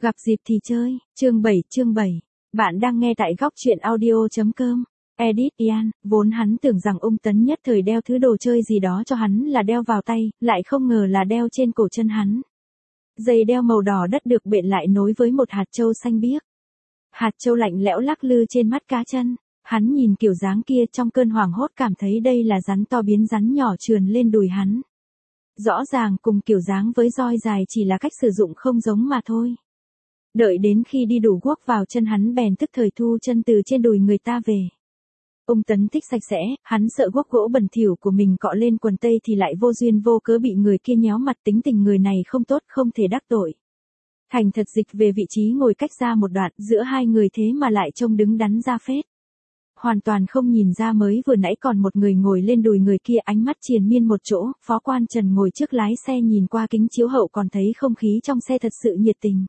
Gặp dịp thì chơi, chương 7. Bạn đang nghe tại góc truyện audio.com. Edit Ian, vốn hắn tưởng rằng Ung Tấn nhất thời đeo thứ đồ chơi gì đó cho hắn là đeo vào tay, lại không ngờ là đeo trên cổ chân hắn. Dây đeo màu đỏ đất được bện lại nối với một hạt châu xanh biếc. Hạt châu lạnh lẽo lắc lư trên mắt cá chân. Hắn nhìn kiểu dáng kia trong cơn hoảng hốt cảm thấy đây là rắn to biến rắn nhỏ trườn lên đùi hắn. Rõ ràng cùng kiểu dáng với roi dài chỉ là cách sử dụng không giống mà thôi. Đợi đến khi đi đủ guốc vào chân hắn bèn tức thời thu chân từ trên đùi người ta về. Ung Tấn thích sạch sẽ, hắn sợ guốc gỗ bẩn thỉu của mình cọ lên quần tây thì lại vô duyên vô cớ bị người kia nhéo mặt, tính tình người này không tốt không thể đắc tội. Thành thật dịch về vị trí ngồi cách ra một đoạn, giữa hai người thế mà lại trông đứng đắn ra phết. Hoàn toàn không nhìn ra mới vừa nãy còn một người ngồi lên đùi người kia, ánh mắt triền miên một chỗ. Phó quan Trần ngồi trước lái xe nhìn qua kính chiếu hậu còn thấy không khí trong xe thật sự nhiệt tình.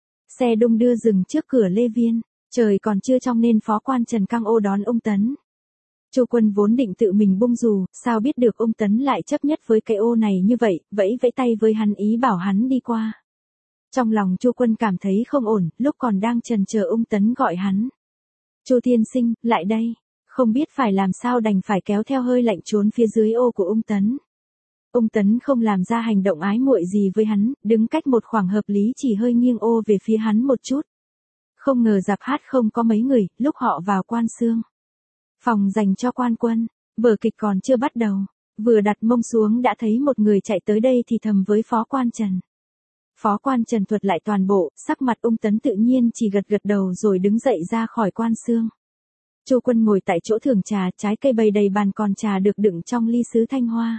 Xe đung đưa dừng trước cửa Lê Viên, trời còn chưa trong nên phó quan Trần căng ô đón Ung Tấn. Chu Quân vốn định tự mình bung dù, sao biết được Ung Tấn lại chấp nhất với cái ô này như vậy, vẫy vẫy tay với hắn ý bảo hắn đi qua. Trong lòng Chu Quân cảm thấy không ổn, lúc còn đang chần chờ Ung Tấn gọi hắn. Chu tiên sinh, lại đây. Không biết phải làm sao đành phải kéo theo hơi lạnh trốn phía dưới ô của Ung Tấn. Ung Tấn không làm ra hành động ái muội gì với hắn, đứng cách một khoảng hợp lý chỉ hơi nghiêng ô về phía hắn một chút. Không ngờ dạp hát không có mấy người, lúc họ vào Quan Xương. Phòng dành cho quan quân, vở kịch còn chưa bắt đầu. Vừa đặt mông xuống đã thấy một người chạy tới đây thì thầm với phó quan Trần. Phó quan Trần thuật lại toàn bộ, sắc mặt Ung Tấn tự nhiên chỉ gật gật đầu rồi đứng dậy ra khỏi Quan Xương. Chu Quân ngồi tại chỗ thưởng trà, trái cây bày đầy bàn, còn trà được đựng trong ly sứ thanh hoa.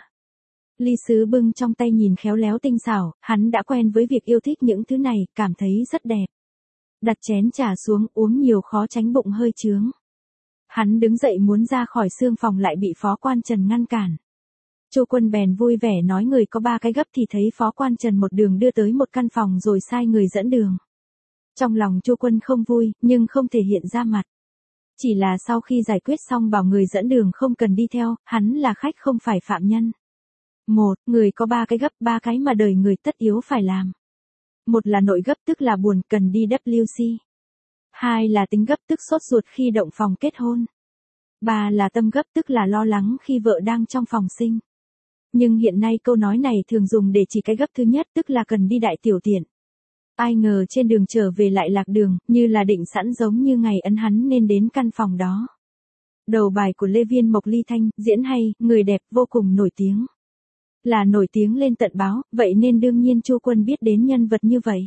Ly sứ bưng trong tay nhìn khéo léo tinh xảo, hắn đã quen với việc yêu thích những thứ này, cảm thấy rất đẹp. Đặt chén trà xuống, uống nhiều khó tránh bụng hơi chướng. Hắn đứng dậy muốn ra khỏi xương phòng lại bị phó quan Trần ngăn cản. Chu Quân bèn vui vẻ nói người có 3 cái gấp thì thấy phó quan Trần một đường đưa tới một căn phòng rồi sai người dẫn đường. Trong lòng Chu Quân không vui, nhưng không thể hiện ra mặt. Chỉ là sau khi giải quyết xong bảo người dẫn đường không cần đi theo, hắn là khách không phải phạm nhân. Người có 3 cái gấp, 3 cái mà đời người tất yếu phải làm. Một là nội gấp tức là buồn cần đi WC. 2 là tính gấp tức sốt ruột khi động phòng kết hôn. 3 là tâm gấp tức là lo lắng khi vợ đang trong phòng sinh. Nhưng hiện nay câu nói này thường dùng để chỉ cái gấp thứ nhất tức là cần đi đại tiểu tiện. Ai ngờ trên đường trở về lại lạc đường, như là định sẵn giống như ngày ấn hắn nên đến căn phòng đó. Đầu bài của Lê Viên Mộc Ly Thanh, diễn hay, người đẹp vô cùng nổi tiếng. Là nổi tiếng lên tận báo, vậy nên đương nhiên Chu Quân biết đến nhân vật như vậy.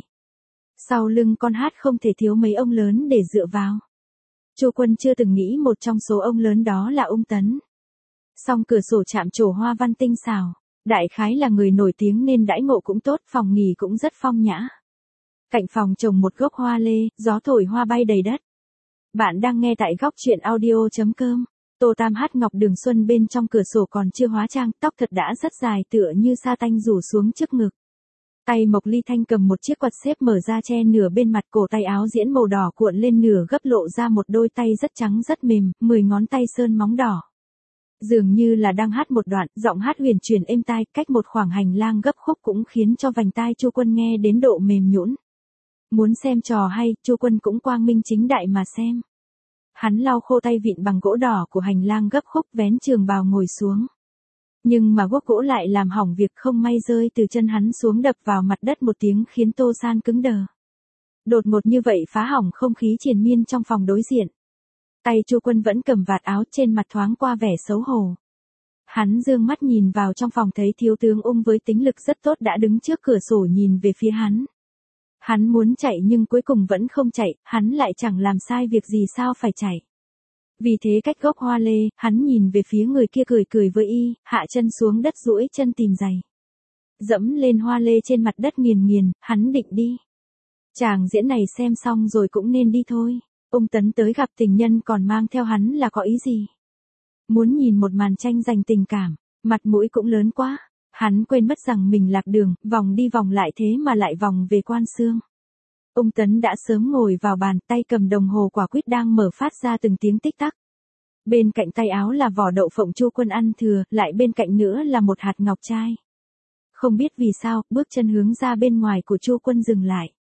Sau lưng con hát không thể thiếu mấy ông lớn để dựa vào. Chu Quân chưa từng nghĩ một trong số ông lớn đó là Ung Tấn. Song cửa sổ chạm trổ hoa văn tinh xảo, đại khái là người nổi tiếng nên đãi ngộ cũng tốt, phòng nghỉ cũng rất phong nhã. Cạnh phòng trồng một gốc hoa lê, gió thổi hoa bay đầy đất. Bạn đang nghe tại góc truyện audio.com. Tô Tam hát ngọc đường xuân bên trong cửa sổ còn chưa hóa trang, tóc thật đã rất dài tựa như sa tanh rủ xuống trước ngực. Tay Mộc Ly Thanh cầm một chiếc quạt xếp mở ra che nửa bên mặt, cổ tay áo diễn màu đỏ cuộn lên nửa gấp lộ ra một đôi tay rất trắng rất mềm, 10 ngón tay sơn móng đỏ. Dường như là đang hát một đoạn, giọng hát huyền chuyển êm tai, cách một khoảng hành lang gấp khúc cũng khiến cho vành tai Chu Quân nghe đến độ mềm nhũn. Muốn xem trò hay, Chu Quân cũng quang minh chính đại mà xem. Hắn lau khô tay vịn bằng gỗ đỏ của hành lang gấp khúc, vén trường bào ngồi xuống. Nhưng mà guốc gỗ lại làm hỏng việc, không may rơi từ chân hắn xuống đập vào mặt đất một tiếng khiến Tô San cứng đờ. Đột ngột như vậy phá hỏng không khí triền miên trong phòng đối diện. Tay Chu Quân vẫn cầm vạt áo, trên mặt thoáng qua vẻ xấu hổ. Hắn dương mắt nhìn vào trong phòng thấy thiếu tướng Ung với tính lực rất tốt đã đứng trước cửa sổ nhìn về phía hắn. Hắn muốn chạy nhưng cuối cùng vẫn không chạy, hắn lại chẳng làm sai việc gì sao phải chạy. Vì thế cách gốc hoa lê, hắn nhìn về phía người kia cười cười với y, hạ chân xuống đất duỗi chân tìm giày. Dẫm lên hoa lê trên mặt đất nghiền nghiền, hắn định đi. Chàng diễn này xem xong rồi cũng nên đi thôi. Ung Tấn tới gặp tình nhân còn mang theo hắn là có ý gì? Muốn nhìn một màn tranh giành tình cảm, mặt mũi cũng lớn quá. Hắn quên mất rằng mình lạc đường, vòng đi vòng lại thế mà lại vòng về Quan Xương. Ung Tấn đã sớm ngồi vào bàn, tay cầm đồng hồ quả quýt đang mở phát ra từng tiếng tích tắc. Bên cạnh tay áo là vỏ đậu phộng Chu Quân ăn thừa, lại bên cạnh nữa là một hạt ngọc trai. Không biết vì sao, bước chân hướng ra bên ngoài của Chu Quân dừng lại.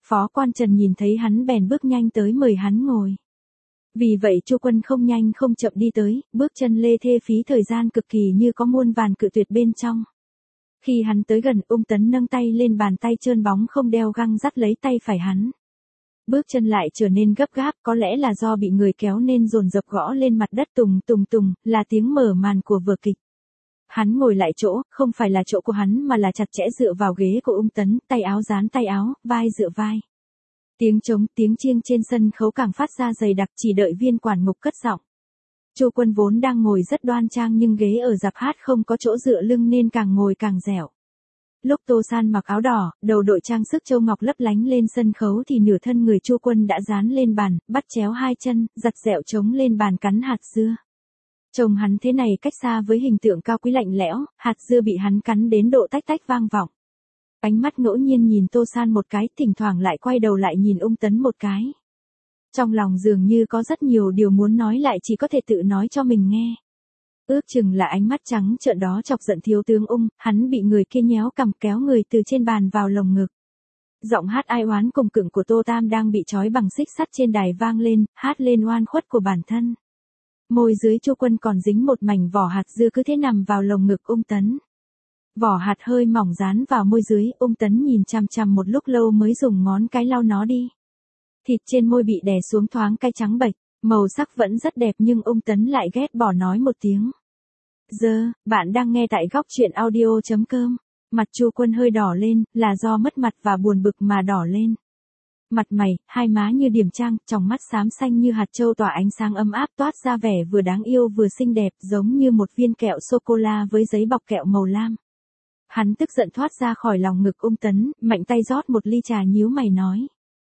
Phó quan Trần nhìn thấy hắn bèn bước nhanh tới mời hắn ngồi. Vì vậy Chu Quân không nhanh không chậm đi tới, bước chân lê thê phí thời gian cực kỳ như có muôn vàn cự tuyệt bên trong. Khi hắn tới gần, Tấn nâng tay lên bàn tay trơn bóng không đeo găng dắt lấy tay phải hắn. Bước chân lại trở nên gấp gáp, có lẽ là do bị người kéo nên dồn dập gõ lên mặt đất tùng tùng tùng, là tiếng mở màn của vở kịch. Hắn ngồi lại chỗ, không phải là chỗ của hắn mà là chặt chẽ dựa vào ghế của Tấn, tay áo dán tay áo, vai dựa vai. Tiếng trống, tiếng chiêng trên sân khấu càng phát ra dày đặc, chỉ đợi viên quản ngục cất giọng. Chu Quân vốn đang ngồi rất đoan trang nhưng ghế ở dạp hát không có chỗ dựa lưng nên càng ngồi càng dẻo. Lúc Tô San mặc áo đỏ, đầu đội trang sức châu ngọc lấp lánh lên sân khấu thì nửa thân người Chu Quân đã dán lên bàn, bắt chéo hai chân, giặt dẹo trống lên bàn cắn hạt dưa. Trông hắn thế này cách xa với hình tượng cao quý lạnh lẽo, hạt dưa bị hắn cắn đến độ tách tách vang vọng. Ánh mắt ngẫu nhiên nhìn Tô San một cái, thỉnh thoảng lại quay đầu lại nhìn Tấn một cái. Trong lòng dường như có rất nhiều điều muốn nói lại chỉ có thể tự nói cho mình nghe. Ước chừng là ánh mắt trắng trợn đó chọc giận thiếu tướng hắn bị người kia nhéo cằm kéo người từ trên bàn vào lồng ngực. Giọng hát ai oán cùng cực của Tô Tam đang bị trói bằng xích sắt trên đài vang lên, hát lên oan khuất của bản thân. Môi dưới Chu Quân còn dính một mảnh vỏ hạt dưa cứ thế nằm vào lồng ngực Tấn. Vỏ hạt hơi mỏng dán vào môi dưới, Tấn nhìn chằm chằm một lúc lâu mới dùng ngón cái lau nó đi. Thịt trên môi bị đè xuống thoáng cái trắng bệch, màu sắc vẫn rất đẹp nhưng Tấn lại ghét bỏ nói một tiếng. Bạn đang nghe tại góc truyện audio.com. Mặt Chu Quân hơi đỏ lên, là do mất mặt và buồn bực mà đỏ lên. Mặt mày, hai má như điểm trang, tròng mắt xám xanh như hạt châu tỏa ánh sáng ấm áp toát ra vẻ vừa đáng yêu vừa xinh đẹp giống như một viên kẹo sô-cô-la với giấy bọc kẹo màu lam. Hắn tức giận thoát ra khỏi lòng ngực Tấn, mạnh tay rót một ly trà nhíu mày nói.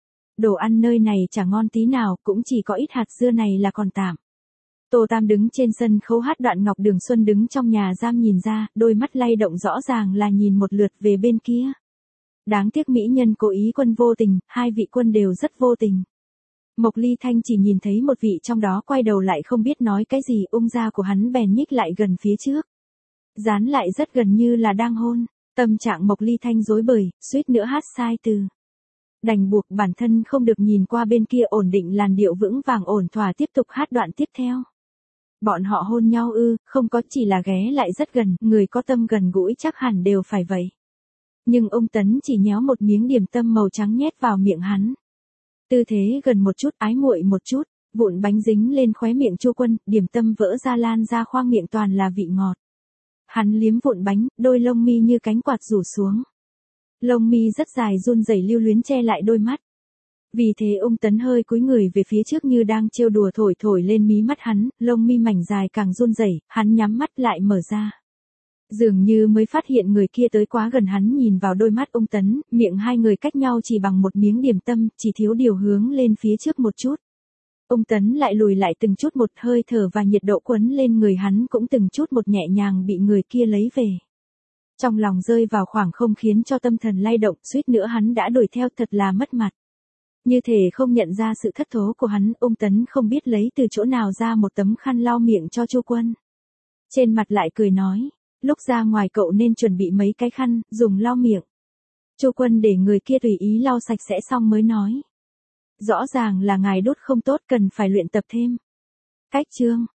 Đồ ăn nơi này chả ngon tí nào, cũng chỉ có ít hạt dưa này là còn tạm. Tô Tam đứng trên sân khấu hát đoạn Ngọc Đường Xuân đứng trong nhà giam nhìn ra, đôi mắt lay động rõ ràng là nhìn một lượt về bên kia. Đáng tiếc mỹ nhân cố ý quân vô tình, hai vị quân đều rất vô tình. Mộc Ly Thanh chỉ nhìn thấy một vị trong đó quay đầu lại không biết nói cái gì, da của hắn bèn nhích lại gần phía trước. Dán lại rất gần như là đang hôn, tâm trạng Mộc Ly Thanh rối bời, suýt nữa hát sai từ. Đành buộc bản thân không được nhìn qua bên kia, ổn định làn điệu vững vàng ổn thỏa tiếp tục hát đoạn tiếp theo. Bọn họ hôn nhau không có, chỉ là ghé lại rất gần, người có tâm gần gũi chắc hẳn đều phải vậy. Nhưng Tấn chỉ nhéo một miếng điểm tâm màu trắng nhét vào miệng hắn. Tư thế gần một chút, ái muội một chút, vụn bánh dính lên khóe miệng Chu Quân, điểm tâm vỡ ra lan ra khoang miệng toàn là vị ngọt. Hắn liếm vụn bánh, đôi lông mi như cánh quạt rủ xuống. Lông mi rất dài run rẩy lưu luyến che lại đôi mắt. Vì thế Tấn hơi cúi người về phía trước như đang trêu đùa thổi lên mí mắt hắn, lông mi mảnh dài càng run rẩy, hắn nhắm mắt lại mở ra. Dường như mới phát hiện người kia tới quá gần, hắn nhìn vào đôi mắt Tấn, miệng hai người cách nhau chỉ bằng một miếng điểm tâm, chỉ thiếu điều hướng lên phía trước một chút. Tấn lại lùi lại từng chút, một hơi thở và nhiệt độ quấn lên người hắn cũng từng chút một nhẹ nhàng bị người kia lấy về. Trong lòng rơi vào khoảng không khiến cho tâm thần lay động, suýt nữa hắn đã đuổi theo, thật là mất mặt. Như thể không nhận ra sự thất thố của hắn, Tấn không biết lấy từ chỗ nào ra một tấm khăn lau miệng cho Chu Quân. Trên mặt lại cười nói, lúc ra ngoài cậu nên chuẩn bị mấy cái khăn, dùng lau miệng. Chu Quân để người kia tùy ý lau sạch sẽ xong mới nói. Rõ ràng là ngài đốt không tốt, cần phải luyện tập thêm. Cách chương.